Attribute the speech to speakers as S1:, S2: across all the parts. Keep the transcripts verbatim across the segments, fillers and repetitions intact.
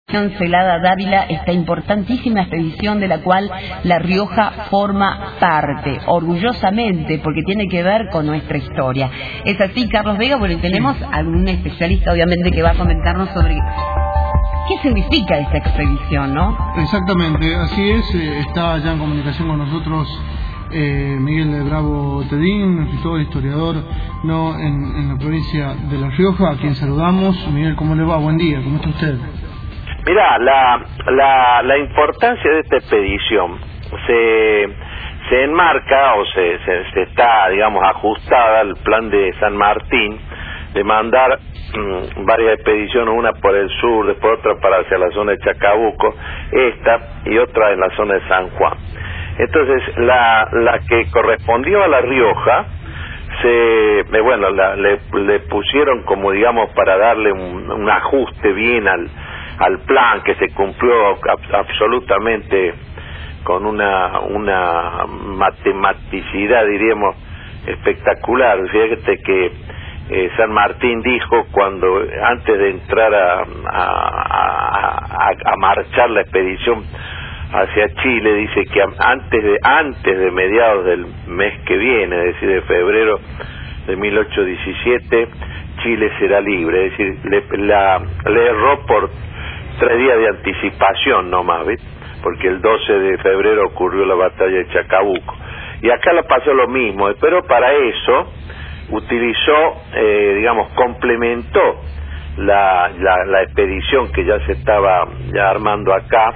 S1: Celada Dávila, esta importantísima expedición de la cual La Rioja forma parte, orgullosamente, porque tiene que ver con nuestra historia. ¿Es así, Carlos Vega? Bueno, tenemos a un especialista, obviamente, que va a comentarnos sobre qué significa esta expedición, ¿no?
S2: Exactamente, así es. Está ya en comunicación con nosotros eh, Miguel de Bravo Tedín, escritor, historiador, no en, en la provincia de La Rioja, a quien saludamos. Miguel, ¿cómo le va? Buen día, ¿cómo está usted?
S3: Mirá, la, la, la importancia de esta expedición se, se enmarca o se, se, se está, digamos, ajustada al plan de San Martín de mandar mmm, varias expediciones, una por el sur, después otra para hacia la zona de Chacabuco, esta y otra en la zona de San Juan. Entonces, la, la que correspondió a La Rioja, se, bueno, la, le, le pusieron como, digamos, para darle un, un ajuste bien al al plan, que se cumplió ab- absolutamente con una una matematicidad, diríamos, espectacular. Fíjate que eh, San Martín dijo, cuando antes de entrar a, a, a, a marchar la expedición hacia Chile, dice que antes de antes de mediados del mes que viene, es decir, de febrero de mil ochocientos diecisiete, Chile será libre. Es decir, le, la, le erró por tres días de anticipación nomás, ¿ves? Porque el doce de febrero ocurrió la batalla de Chacabuco. Y acá le pasó lo mismo, pero para eso utilizó, eh, digamos, complementó la, la, la expedición que ya se estaba ya armando acá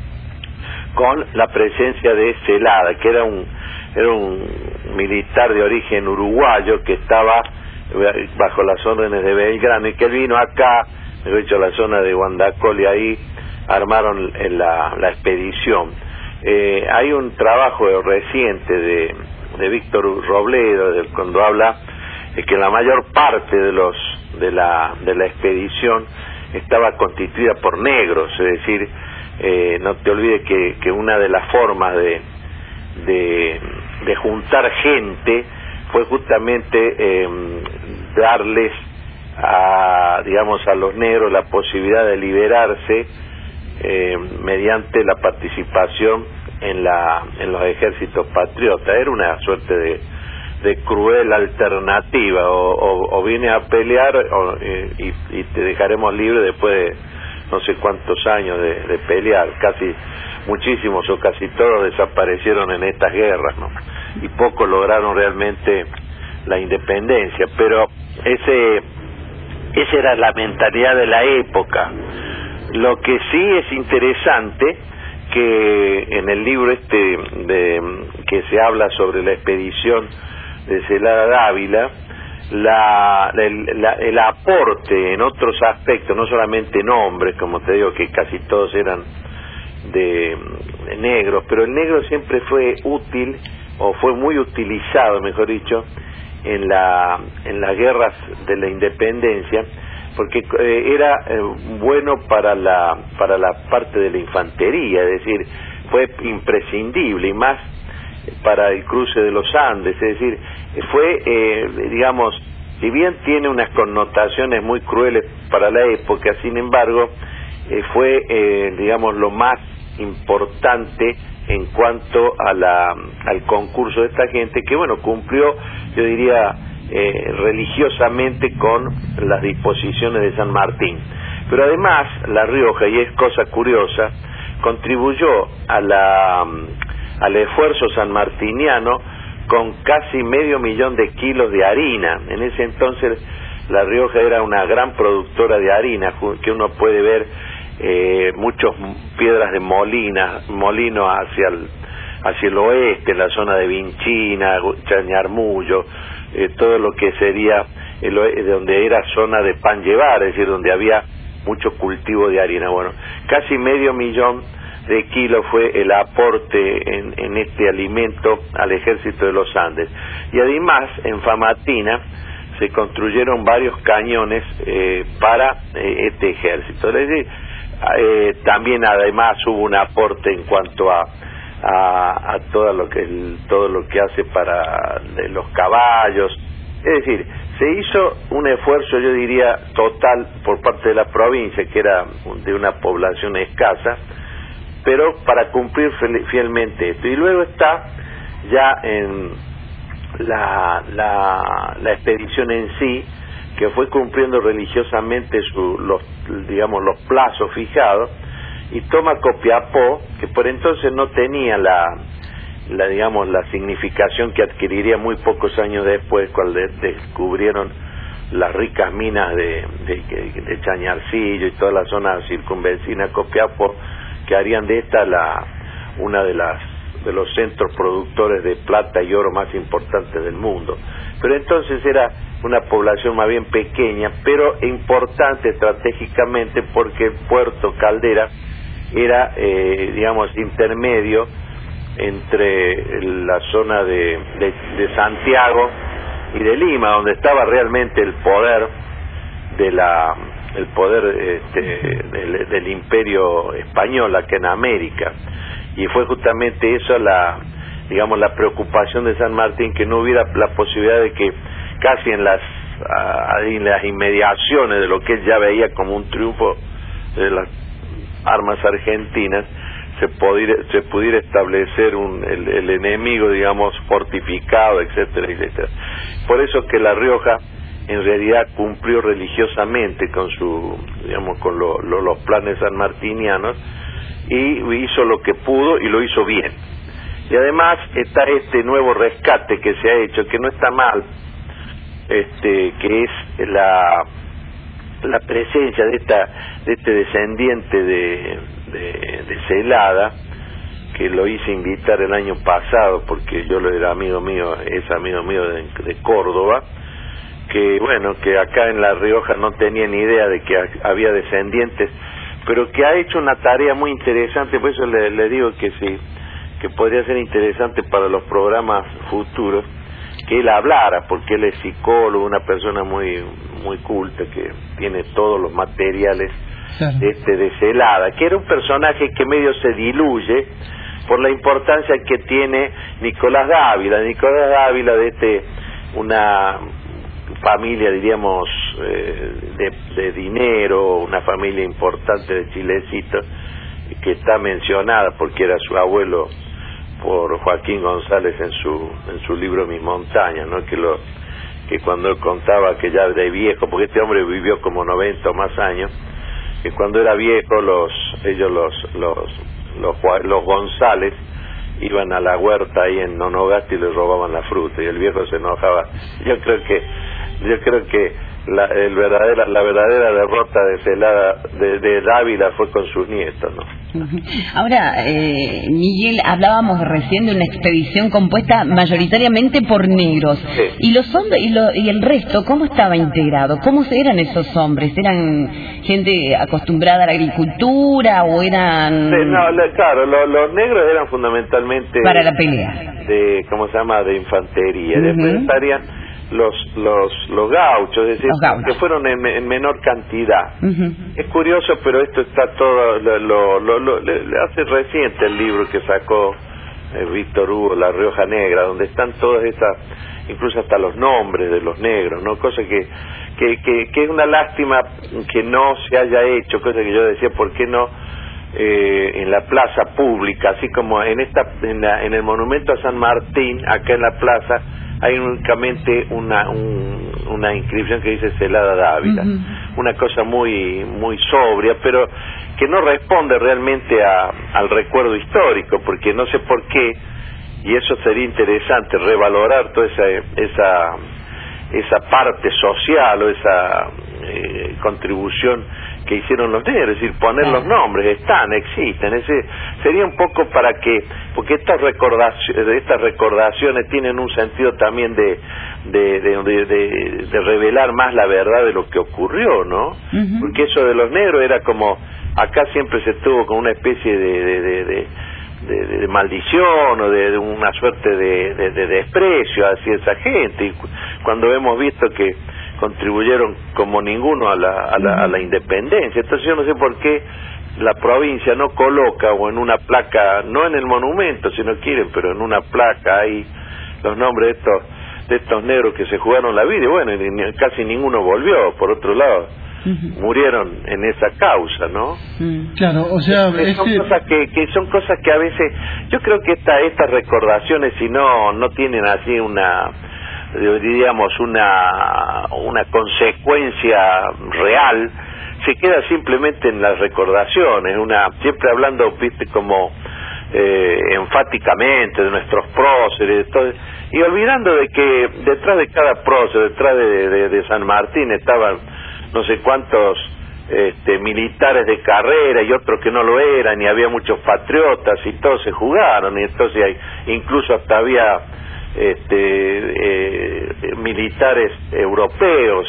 S3: con la presencia de Celada, que era un, era un militar de origen uruguayo que estaba bajo las órdenes de Belgrano y que vino acá, de hecho, la zona de Guandacol, y ahí armaron la, la expedición. Eh, hay un trabajo reciente de, de Víctor Robledo, de, cuando habla de que la mayor parte de los de la de la expedición estaba constituida por negros, es decir, eh, no te olvides que, que una de las formas de, de, de juntar gente fue justamente eh, darles a, digamos, a los negros la posibilidad de liberarse eh, mediante la participación en la en los ejércitos patriotas. Era una suerte de, de cruel alternativa, o, o, o viene a pelear o, eh, y, y te dejaremos libre después de no sé cuántos años de, de pelear. Casi muchísimos o casi todos desaparecieron en estas guerras, ¿no? Y pocos lograron realmente la independencia, pero ese esa era la mentalidad de la época. Lo que sí es interesante, que en el libro este de, que se habla sobre la expedición de Celada Dávila, la, el, la, el aporte en otros aspectos, no solamente nombres, como te digo, que casi todos eran de, de negros, pero el negro siempre fue útil, o fue muy utilizado, mejor dicho, en la en las guerras de la independencia, porque eh, era eh, bueno para la para la parte de la infantería, es decir, fue imprescindible, y más para el cruce de los Andes, es decir, fue, eh, digamos, si bien tiene unas connotaciones muy crueles para la época, sin embargo, eh, fue, eh, digamos, lo más importante en cuanto a la al concurso de esta gente, que bueno, cumplió, yo diría, eh, religiosamente con las disposiciones de San Martín. Pero además La Rioja, y es cosa curiosa, contribuyó a la al esfuerzo sanmartiniano con casi medio millón de kilos de harina. En ese entonces La Rioja era una gran productora de harina, que uno puede ver eh, muchas piedras de molinas, molinos hacia el, hacia el oeste, en la zona de Vinchina, Chañarmullo, eh, todo lo que sería el oeste, donde era zona de pan llevar, es decir, donde había mucho cultivo de harina. Bueno, casi medio millón de kilos fue el aporte en, en este alimento al ejército de los Andes. Y además, en Famatina se construyeron varios cañones eh, para eh, este ejército. Es decir, eh, también además hubo un aporte en cuanto a a, a todo lo que el, todo lo que hace para de los caballos. Es decir, Se hizo un esfuerzo, yo diría, total por parte de la provincia, que era de una población escasa, pero para cumplir fielmente esto. Y luego está ya en la, la, la expedición en sí, que fue cumpliendo religiosamente su, los, digamos, los plazos fijados, y toma Copiapó, que por entonces no tenía la, la digamos la significación que adquiriría muy pocos años después, cuando de, descubrieron las ricas minas de, de, de Chañarcillo y toda la zona circunvecina a Copiapó, que harían de esta la una de las de los centros productores de plata y oro más importantes del mundo. Pero entonces era una población más bien pequeña, pero importante estratégicamente, porque el puerto Caldera era, eh, digamos, intermedio entre la zona de, de, de Santiago y de Lima, donde estaba realmente el poder de la el poder este, del, del imperio español acá en América. Y fue justamente eso la, digamos, la preocupación de San Martín, que no hubiera la posibilidad de que casi en las, a, en las inmediaciones de lo que él ya veía como un triunfo de las armas argentinas, se pudiera, se pudiera establecer un, el, el enemigo, digamos, fortificado, etcétera, etcétera. Por eso que La Rioja en realidad cumplió religiosamente con su, digamos, con lo, lo, los planes sanmartinianos, y hizo lo que pudo y lo hizo bien. Y además está este nuevo rescate que se ha hecho, que no está mal, este que es la la presencia de esta de este descendiente de de, de Celada, que lo hice invitar el año pasado porque yo lo era amigo mío, es amigo mío de, de Córdoba, que bueno, que acá en La Rioja no tenía ni idea de que había descendientes, pero que ha hecho una tarea muy interesante. Por eso le, le digo que sí, que podría ser interesante para los programas futuros que él hablara, porque él es psicólogo, una persona muy muy culta, que tiene todos los materiales, claro, este de Celada, que era un personaje que medio se diluye por la importancia que tiene Nicolás Dávila. Nicolás Dávila, de este una familia, diríamos, eh, de, de dinero, una familia importante de Chilecito, que está mencionada porque era su abuelo por Joaquín González en su en su libro Mis Montañas, ¿no? Que lo que cuando él contaba que ya de viejo, porque este hombre vivió como noventa o más años, que cuando era viejo los ellos los los los, los González iban a la huerta ahí en Nonogasti y le robaban la fruta, y el viejo se enojaba. Yo creo que yo creo que la el verdadera la verdadera derrota de Celada de, de Dávila fue con sus nietos, ¿no?
S1: Ahora, eh, Miguel, hablábamos recién de una expedición compuesta mayoritariamente por negros.
S3: Sí.
S1: ¿Y los hombres y, lo, y el resto cómo estaba integrado? ¿Cómo eran esos hombres? ¿Eran gente acostumbrada a la agricultura o eran...?
S3: Sí, no, le, claro, lo, los negros eran fundamentalmente...
S1: para la pelea.
S3: De, ¿cómo se llama? De infantería. Uh-huh. Después estarían los los los gauchos, es decir, gauchos, que fueron en, en menor cantidad. Uh-huh. Es curioso, pero esto está todo, lo, lo, lo, lo le, le hace reciente el libro que sacó eh, Víctor Hugo, La Rioja Negra, donde están todas esas, incluso hasta los nombres de los negros, ¿no? Cosa que que, que, que es una lástima que no se haya hecho, cosa que yo decía, ¿por qué no eh, en la plaza pública, así como en esta en, la, en el monumento a San Martín, acá en la plaza hay únicamente una un, una inscripción que dice Celada Dávila, uh-huh, una cosa muy muy sobria, pero que no responde realmente a, al recuerdo histórico, porque no sé por qué, y eso sería interesante, revalorar toda esa esa esa parte social o esa eh, contribución que hicieron los negros, es decir, poner los nombres, están, existen, ese sería un poco para que, porque estas recordaciones, estas recordaciones tienen un sentido también de de, de, de, de, de revelar más la verdad de lo que ocurrió, ¿no? Uh-huh. Porque eso de los negros era como, acá siempre se tuvo como una especie de, de, de, de De, de, de maldición o de, de una suerte de, de, de desprecio hacia esa gente, y cuando hemos visto que contribuyeron como ninguno a la, a la, a la independencia. Entonces yo no sé por qué la provincia no coloca, o en una placa, no en el monumento si no quieren, pero en una placa ahí los nombres de estos de estos negros que se jugaron la vida, y bueno, y casi ninguno volvió. Por otro lado, uh-huh. murieron en esa causa, ¿no?
S2: Claro, o sea,
S3: eh, son
S2: este...
S3: cosas que, que son cosas que a veces, yo creo que esta, estas recordaciones, si no no tienen así una, diríamos, una una consecuencia real, se queda simplemente en las recordaciones, una siempre hablando, viste, como eh, enfáticamente de nuestros próceres, de todo, y olvidando de que detrás de cada prócer, detrás de, de, de San Martín estaban no sé cuántos este, militares de carrera y otros que no lo eran, y había muchos patriotas, y todos se jugaron, y entonces hay, incluso hasta había este, eh, militares europeos,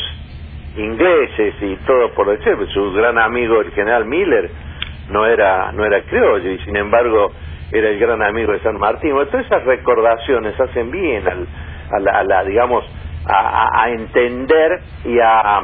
S3: ingleses y todo por decir. Su gran amigo el general Miller no era no era criollo, y sin embargo era el gran amigo de San Martín. Bueno, todas esas recordaciones hacen bien al, a, la, a la digamos a, a entender y a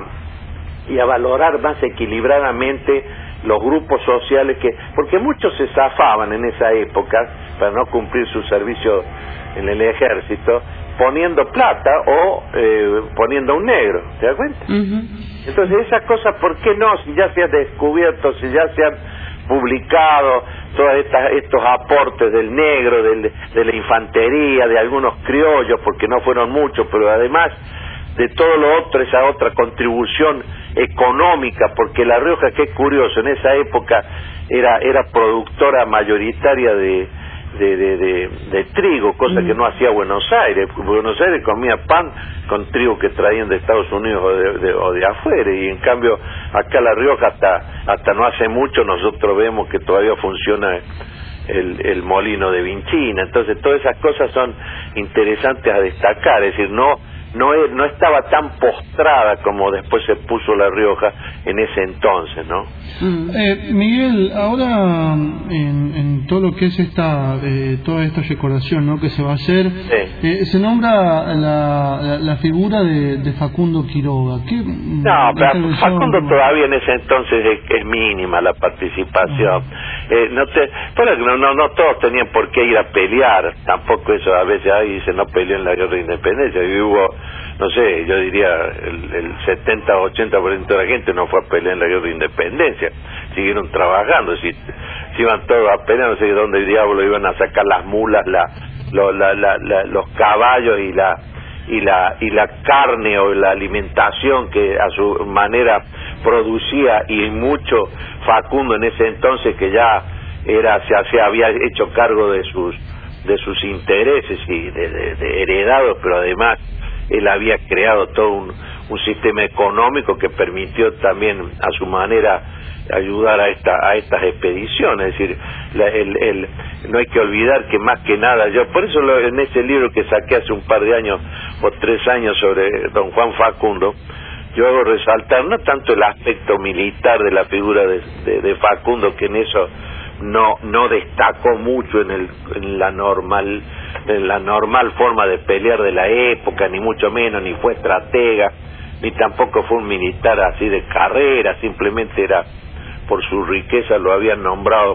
S3: y a valorar más equilibradamente los grupos sociales, que porque muchos se zafaban en esa época para no cumplir su servicio en el ejército, poniendo plata o eh, poniendo un negro, ¿te das cuenta? Uh-huh. Entonces esas cosas, ¿por qué no? Si ya se han descubierto, si ya se han publicado todos estos aportes del negro, del, de la infantería, de algunos criollos, porque no fueron muchos, pero además de todo lo otro, esa otra contribución económica, porque La Rioja, qué curioso, en esa época era era productora mayoritaria de De, de, de, de trigo, cosa mm. que no hacía Buenos Aires. Buenos Aires comía pan con trigo que traían de Estados Unidos o de, de, o de afuera, y en cambio acá La Rioja hasta hasta no hace mucho nosotros vemos que todavía funciona el, el molino de Vinchina. Entonces todas esas cosas son interesantes a destacar, es decir, no no no estaba tan postrada como después se puso La Rioja en ese entonces, ¿no?
S2: Mm. Eh, Miguel, ahora en, en todo lo que es esta eh, toda esta recordación, ¿no?, que se va a hacer, sí. eh, se nombra la, la, la figura de, de Facundo Quiroga. ¿Qué,
S3: no, pero Facundo como... todavía en ese entonces es, es mínima la participación. Uh-huh. eh, no, te, bueno, no, no, no todos tenían por qué ir a pelear, tampoco eso a veces ahí se no peleó en la guerra de independencia, y hubo, no sé, yo diría el, el setenta o ochenta por ciento de la gente no fue a pelear en la guerra de independencia, siguieron trabajando. Si, si iban todos a pelear, no sé de dónde diablo iban a sacar las mulas, la, lo, la, la, la, los caballos y la y la y la carne o la alimentación que a su manera producía, y mucho Facundo en ese entonces, que ya era se, se había hecho cargo de sus de sus intereses y de, de, de heredados, pero además él había creado todo un, un sistema económico que permitió también a su manera ayudar a esta a estas expediciones. Es decir, la, el, el, no hay que olvidar que más que nada, yo por eso lo, en ese libro que saqué hace un par de años o tres años sobre don Juan Facundo, yo hago resaltar no tanto el aspecto militar de la figura de, de, de Facundo, que en eso no no destacó mucho en el en la normal en la normal forma de pelear de la época, ni mucho menos, ni fue estratega, ni tampoco fue un militar así de carrera, simplemente era por su riqueza lo habían nombrado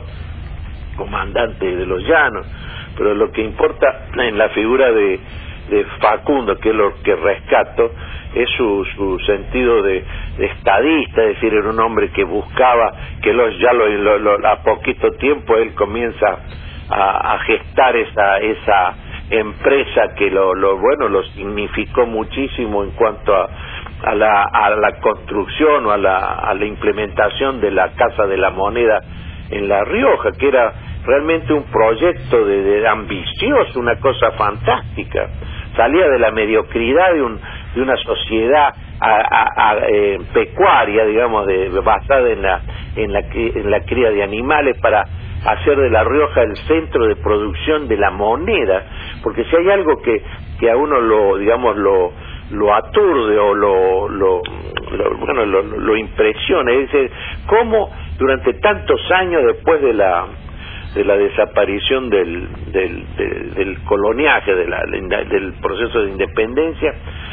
S3: comandante de los llanos. Pero lo que importa en la figura de, de Facundo, que es lo que rescato, es su, su sentido de, de estadista, es decir, era un hombre que buscaba, que los, ya lo, lo, lo, a poquito tiempo él comienza a, a gestar esa esa empresa que lo, lo bueno lo significó muchísimo en cuanto a, a la a la construcción o a la a la implementación de la Casa de la Moneda en La Rioja, que era realmente un proyecto de, de ambicioso, una cosa fantástica. Salía de la mediocridad de un de una sociedad a, a, a, eh, pecuaria, digamos, de, basada en la en la en la cría de animales, para hacer de La Rioja el centro de producción de la moneda, porque si hay algo que que a uno lo digamos lo lo aturde o lo lo, lo bueno lo, lo impresiona, es decir, cómo durante tantos años después de la de la desaparición del del, del, del coloniaje, de la, del proceso de independencia,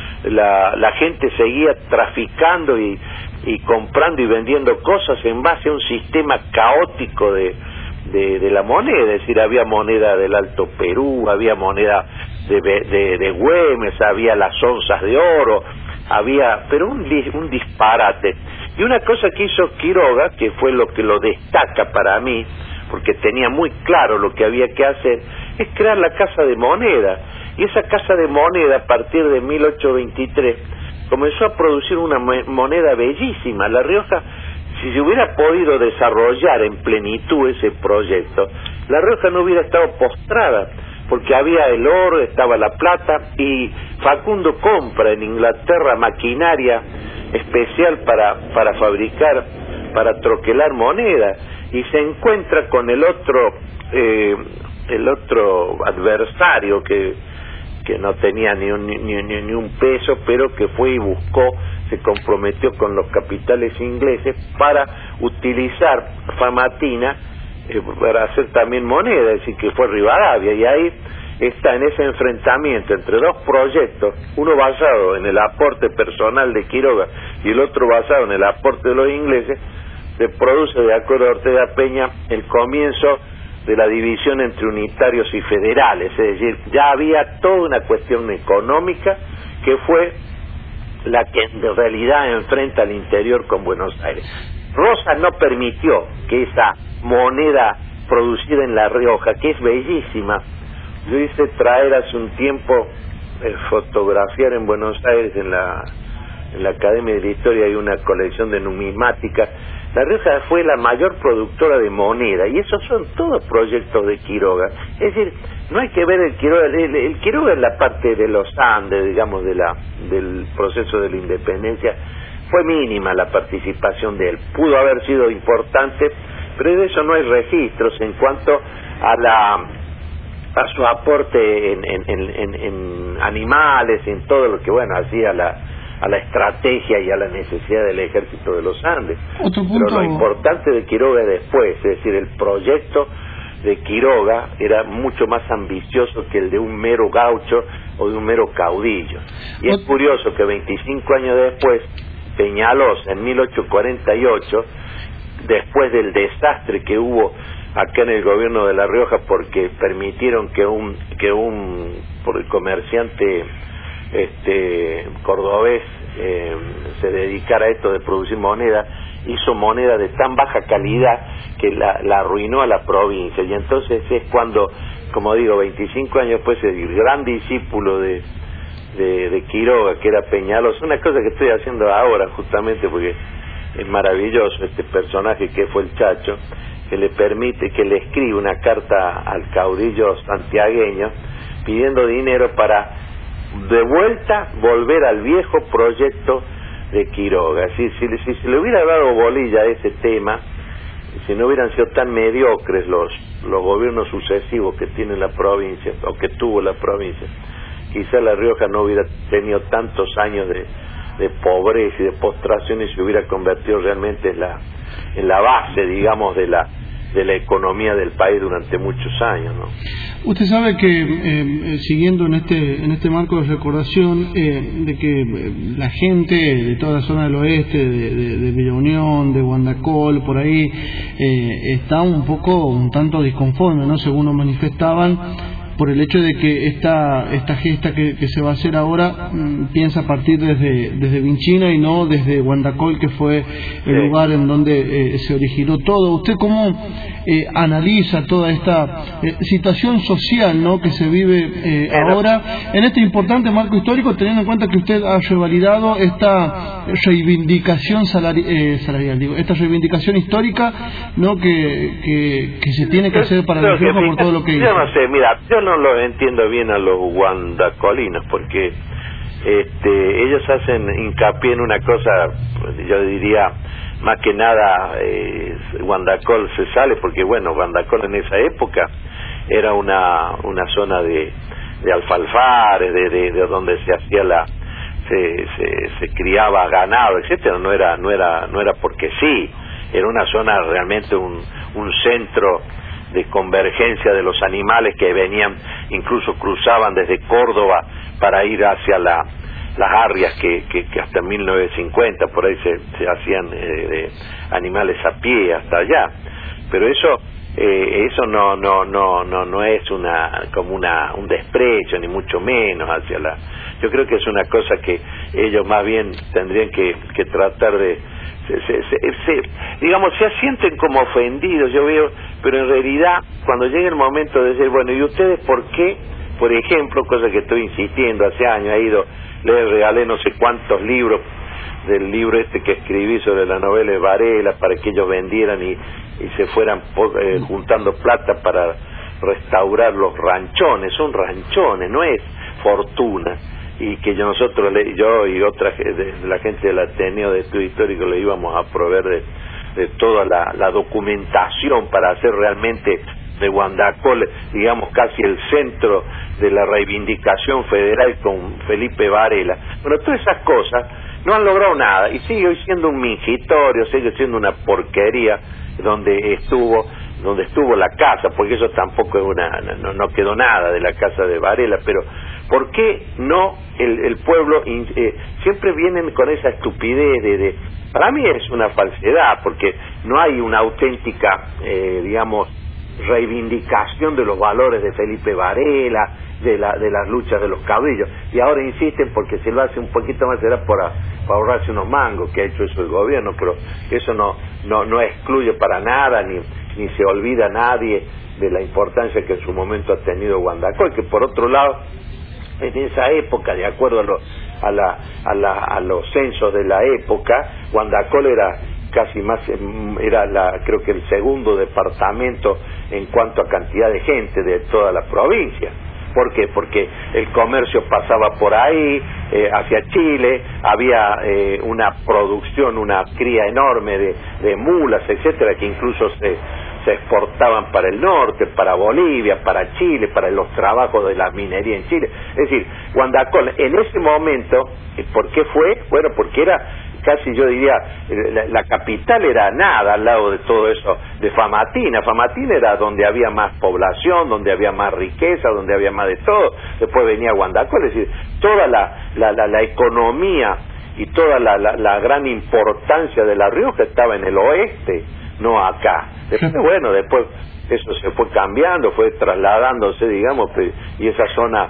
S3: la, la gente seguía traficando y, y comprando y vendiendo cosas en base a un sistema caótico de, de, de la moneda. Es decir, había moneda del Alto Perú, había moneda de, de, de Güemes, había las onzas de oro, había, pero un, un disparate. Y una cosa que hizo Quiroga, que fue lo que lo destaca para mí, porque tenía muy claro lo que había que hacer, es crear la Casa de Moneda. Y esa Casa de Moneda, a partir de mil ochocientos veintitrés, comenzó a producir una moneda bellísima. La Rioja, si se hubiera podido desarrollar en plenitud ese proyecto, La Rioja no hubiera estado postrada, porque había el oro, estaba la plata, y Facundo compra en Inglaterra maquinaria especial para, para fabricar, para troquelar moneda, y se encuentra con el otro, eh, el otro adversario que que no tenía ni un, ni, ni, ni un peso, pero que fue y buscó, se comprometió con los capitales ingleses para utilizar Famatina eh, para hacer también moneda, es decir, que fue Rivadavia, y ahí está, en ese enfrentamiento entre dos proyectos, uno basado en el aporte personal de Quiroga y el otro basado en el aporte de los ingleses, se produce, de acuerdo a Ortega Peña, el comienzo de la división entre unitarios y federales, es decir, ya había toda una cuestión económica que fue la que en realidad enfrenta al interior con Buenos Aires. Rosa no permitió que esa moneda producida en La Rioja, que es bellísima, yo hice traer hace un tiempo, eh, fotografiar en Buenos Aires, en la, en la Academia de la Historia hay una colección de numismática. La Rioja fue la mayor productora de moneda, y esos son todos proyectos de Quiroga. Es decir, no hay que ver el Quiroga, el, el Quiroga en la parte de los Andes, digamos, de la del proceso de la independencia, fue mínima la participación de él. Pudo haber sido importante, pero de eso no hay registros en cuanto a la a su aporte en, en, en, en animales, en todo lo que, bueno, hacía la a la estrategia y a la necesidad del ejército de los Andes.
S2: Otro punto...
S3: Pero lo importante de Quiroga es después, es decir, el proyecto de Quiroga era mucho más ambicioso que el de un mero gaucho o de un mero caudillo. Y es curioso que veinticinco años después, Peñalosa, en mil ochocientos cuarenta y ocho, después del desastre que hubo acá en el gobierno de La Rioja, porque permitieron que un que un por el comerciante este cordobés eh, se dedicara a esto de producir moneda, hizo moneda de tan baja calidad que la, la arruinó a la provincia. Y entonces es cuando, como digo, veinticinco años después, el gran discípulo de, de, de Quiroga, que era Peñalosa, una cosa que estoy haciendo ahora justamente porque es maravilloso este personaje que fue el Chacho, que le permite, que le escribe una carta al caudillo santiagueño pidiendo dinero para de vuelta volver al viejo proyecto de Quiroga. Si, si, si se le hubiera dado bolilla a ese tema, si no hubieran sido tan mediocres los, los gobiernos sucesivos que tiene la provincia, o que tuvo la provincia, quizá La Rioja no hubiera tenido tantos años de, de pobreza y de postración, y se hubiera convertido realmente en la, en la base, digamos, de la de la economía del país durante muchos años, ¿no?
S2: Usted sabe que, eh, siguiendo en este en este marco de recordación, eh, de que eh, la gente de toda la zona del oeste, de, de, de Villa Unión, de Guandacol, por ahí, eh, está un poco, un tanto disconforme, ¿no? Según nos manifestaban, por el hecho de que esta esta gesta que, que se va a hacer ahora mmm, piensa partir desde desde Vinchina y no desde Guandacol, que fue el sí. lugar en donde eh, se originó todo. ¿Usted cómo eh, analiza toda esta eh, situación social, ¿no?, que se vive eh, ahora en este importante marco histórico, teniendo en cuenta que usted ha revalidado esta reivindicación salari eh, salarial, digo, esta reivindicación histórica, ¿no?, que que, que se tiene que hacer para la Rioja por todo lo que hizo?
S3: Yo no sé, mira, yo no lo entiendo bien a los guandacolinos, porque este, ellos hacen hincapié en una cosa, yo diría, más que nada, eh, Guandacol se sale, porque bueno, Guandacol en esa época era una una zona de, de alfalfares, de, de, de donde se hacía la, se, se, se criaba ganado, etcétera. No era, no era, no era porque sí, era una zona realmente un, un centro de convergencia de los animales que venían, incluso cruzaban desde Córdoba para ir hacia la, las arrias que, que, que hasta mil novecientos cincuenta por ahí se, se hacían eh, de animales a pie hasta allá. Pero eso eh, eso no no no no no es una como una un desprecio ni mucho menos hacia la. Yo creo que es una cosa que ellos más bien tendrían que, que tratar de se, se, se, se, digamos, se sienten como ofendidos, yo veo, pero en realidad cuando llega el momento de decir, bueno, ¿y ustedes por qué? Por ejemplo, cosa que estoy insistiendo hace años, he ido, les regalé no sé cuántos libros del libro este que escribí sobre la novela de Varela para que ellos vendieran y, y se fueran por, eh, juntando plata para restaurar los ranchones. Son ranchones, no es fortuna, y que yo, nosotros yo y otra de la gente del Ateneo de Estudio Histórico le íbamos a proveer de, de toda la, la documentación para hacer realmente de Guandacol, digamos, casi el centro de la reivindicación federal con Felipe Varela. Bueno, todas esas cosas no han logrado nada y sigue hoy siendo un mingitorio, sigue siendo una porquería donde estuvo donde estuvo la casa, porque eso tampoco es una no, no quedó nada de la casa de Varela, pero ¿por qué no el, el pueblo eh, siempre vienen con esa estupidez de, de para mí es una falsedad, porque no hay una auténtica eh, digamos reivindicación de los valores de Felipe Varela, de la de las luchas de los caudillos, y ahora insisten porque si lo hace un poquito más será para, para ahorrarse unos mangos, que ha hecho eso el gobierno, pero eso no no no excluye para nada ni ni se olvida a nadie de la importancia que en su momento ha tenido Guandacol, que por otro lado en esa época, de acuerdo a, lo, a, la, a, la, a los censos de la época, Guandacol era casi más, era la, creo que el segundo departamento en cuanto a cantidad de gente de toda la provincia. ¿Por qué? Porque el comercio pasaba por ahí, eh, hacia Chile, había eh, una producción, una cría enorme de, de mulas, etcétera, que incluso se, se exportaban para el norte, para Bolivia, para Chile, para los trabajos de la minería en Chile. Es decir, Guandacol en ese momento, ¿por qué fue? Bueno, porque era casi, yo diría, la, la capital era nada al lado de todo eso de Famatina. Famatina era donde había más población, donde había más riqueza, donde había más de todo. Después venía Guandacol, es decir, toda la, la, la, la economía y toda la, la, la gran importancia de La Rioja estaba en el oeste, no acá. Después, bueno, después eso se fue cambiando, fue trasladándose, digamos, y esa zona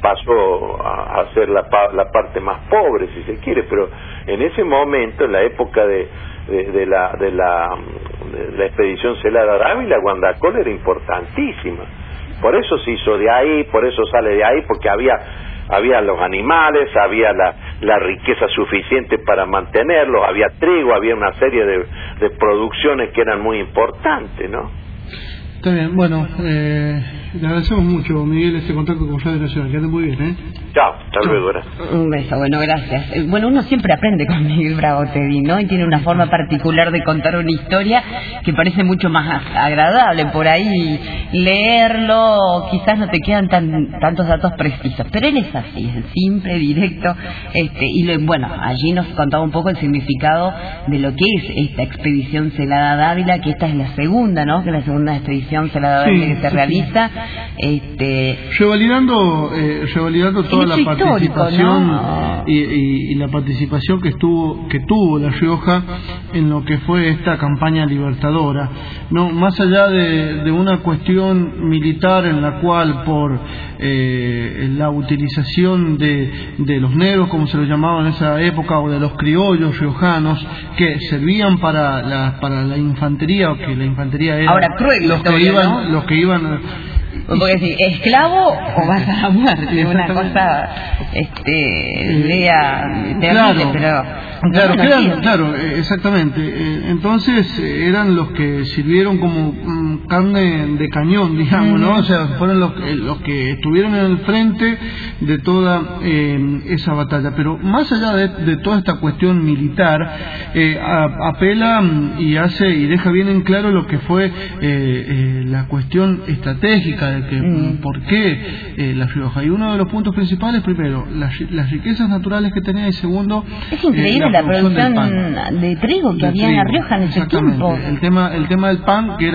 S3: pasó a, a ser la, la parte más pobre, si se quiere, pero en ese momento, en la época de, de, de, la, de, la, de la expedición Celada Dávila, Guandacol era importantísima. Por eso se hizo de ahí, por eso sale de ahí, porque había había los animales, había la, la riqueza suficiente para mantenerlos, había trigo, había una serie de, de producciones que eran muy importantes, ¿no?
S2: Está bien, bueno, eh, le agradecemos mucho, Miguel, este contacto con Radio Nacional. Que ande muy bien, ¿eh?
S3: Chao, hasta luego, gracias.
S1: Un beso, bueno, gracias. Bueno, uno siempre aprende con Miguel Bravo Tedín, ¿no? Y tiene una forma particular de contar una historia que parece mucho más agradable. Por ahí leerlo, quizás no te quedan tan, tantos datos precisos, pero él es así, es simple, directo, este, y lo, bueno, allí nos contaba un poco el significado de lo que es esta expedición Celada Dávila, que esta es la segunda, ¿no? Que es la segunda expedición Celada Dávila sí, que se sí, realiza. Sí. Este,
S2: revalidando, eh, revalidando toda la participación, ¿no? y, y, y la participación que estuvo que tuvo La Rioja en lo que fue esta campaña libertadora, no más allá de, de una cuestión militar en la cual por eh, la utilización de, de los negros, como se los llamaba en esa época, o de los criollos riojanos que servían para la para la infantería, o que la infantería era
S1: ahora cruel
S2: los que iban ¿no? los que iban
S1: porque decir, ¿esclavo o vas a la muerte? Una cosa, este, lea,
S2: claro,
S1: pero...
S2: Claro,
S1: bueno,
S2: quedan, claro, exactamente. Entonces eran los que sirvieron como um, carne de cañón, digamos, ¿no? O sea, fueron los, los que estuvieron en el frente de toda eh, esa batalla. Pero más allá de, de toda esta cuestión militar, eh, a, apela y hace y deja bien en claro lo que fue eh, eh, la cuestión estratégica de que mm. por qué eh, La Rioja. Y uno de los puntos principales, primero, las, las riquezas naturales que tenía, y segundo,
S1: es increíble. Eh, la, la producción de trigo que de había trigo, en La Rioja en ese tiempo.
S2: El tema, el tema del pan, que era el alimento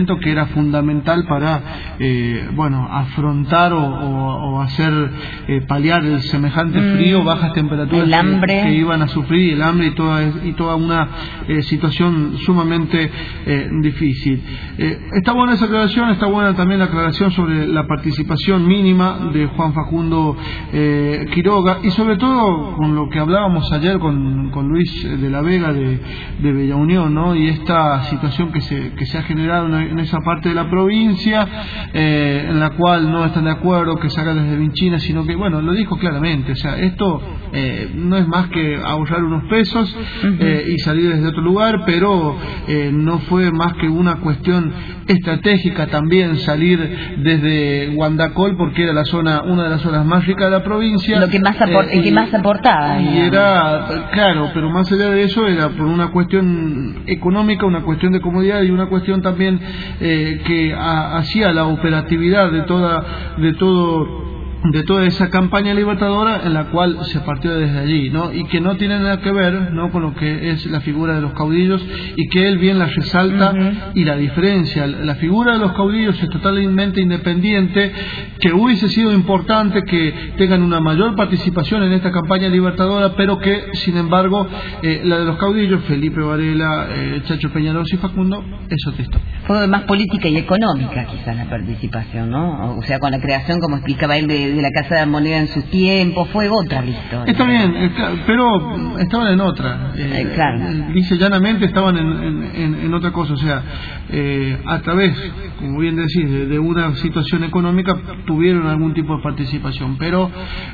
S2: elemento que era fundamental para, eh, bueno, afrontar o, o, o hacer eh, paliar el semejante frío, mm, bajas temperaturas
S1: el hambre.
S2: Que, que iban a sufrir, el hambre y toda, y toda una eh, situación sumamente eh, difícil. Eh, está buena esa aclaración, está buena también la aclaración sobre la participación mínima de Juan Facundo eh, Quiroga, y sobre todo con lo que hablábamos ayer con, con Luis de la Vega de, de Bella Unión, ¿no? Y esta situación que se, que se ha generado en, en esa parte de la provincia, eh, en la cual no están de acuerdo que se haga desde Vinchina, sino que, bueno, lo dijo claramente, o sea, esto eh, no es más que ahorrar unos pesos eh, y salir desde otro lugar, pero eh, no fue más que una cuestión estratégica también salir desde Guandacol, porque era la zona, una de las zonas más ricas de la provincia,
S1: lo que más apor eh, el que más aportaba,
S2: y era, claro, pero más allá de eso era por una cuestión económica, una cuestión de comodidad y una cuestión también eh, que a, hacía la operatividad de toda de todo de toda esa campaña libertadora, en la cual se partió desde allí, ¿no? Y que no tiene nada que ver, ¿no?, con lo que es la figura de los caudillos, y que él bien la resalta, uh-huh. y la diferencia. La figura de los caudillos es totalmente independiente, que hubiese sido importante que tengan una mayor participación en esta campaña libertadora, pero que, sin embargo, eh, la de los caudillos, Felipe Varela, eh, Chacho Peñalosa y Facundo, es otra historia.
S1: Fue más política y económica quizás la participación, ¿no? O sea, con la creación, como explicaba él, de de la Casa de la Moneda en su tiempo, fue otra la historia.
S2: Está bien, pero estaban en otra. Eh,
S1: eh, claro.
S2: Dice llanamente, estaban en, en, en otra cosa, o sea, eh, a través, como bien decís, de, de una situación económica tuvieron algún tipo de participación, pero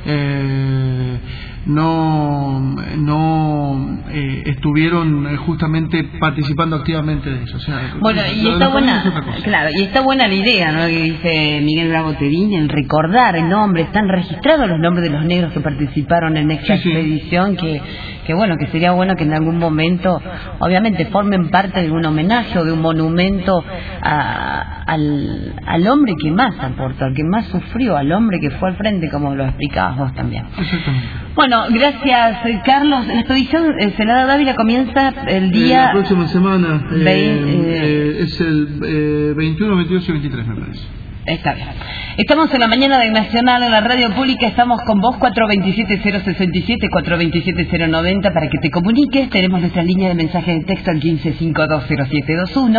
S2: eh, no no eh, estuvieron justamente participando activamente de eso. O sea,
S1: bueno, y está buena, claro, y está buena la idea, ¿no?, que dice Miguel Bravo Tedín, el recordar el nombre, están registrados los nombres de los negros que participaron en esta sí, expedición, sí. que que bueno, que sería bueno que en algún momento, obviamente, formen parte de un homenaje o de un monumento a, al, al hombre que más aportó, al que más sufrió, al hombre que fue al frente, como lo explicabas vos también.
S2: Exactamente.
S1: Bueno, gracias, Carlos. La expedición eh, Senada Dávila comienza el día...
S2: Eh, la próxima semana, eh,
S1: veinte,
S2: eh, eh, es el eh, veintiuno, veintidós y veintitrés, me parece.
S1: Está bien. Estamos en la mañana de Nacional, en la radio pública. Estamos con vos, cuatro dos siete, cero seis siete, cuatro dos siete, cero nueve cero, para que te comuniques. Tenemos nuestra línea de mensajes de texto al quince cincuenta y dos cero siete veintiuno.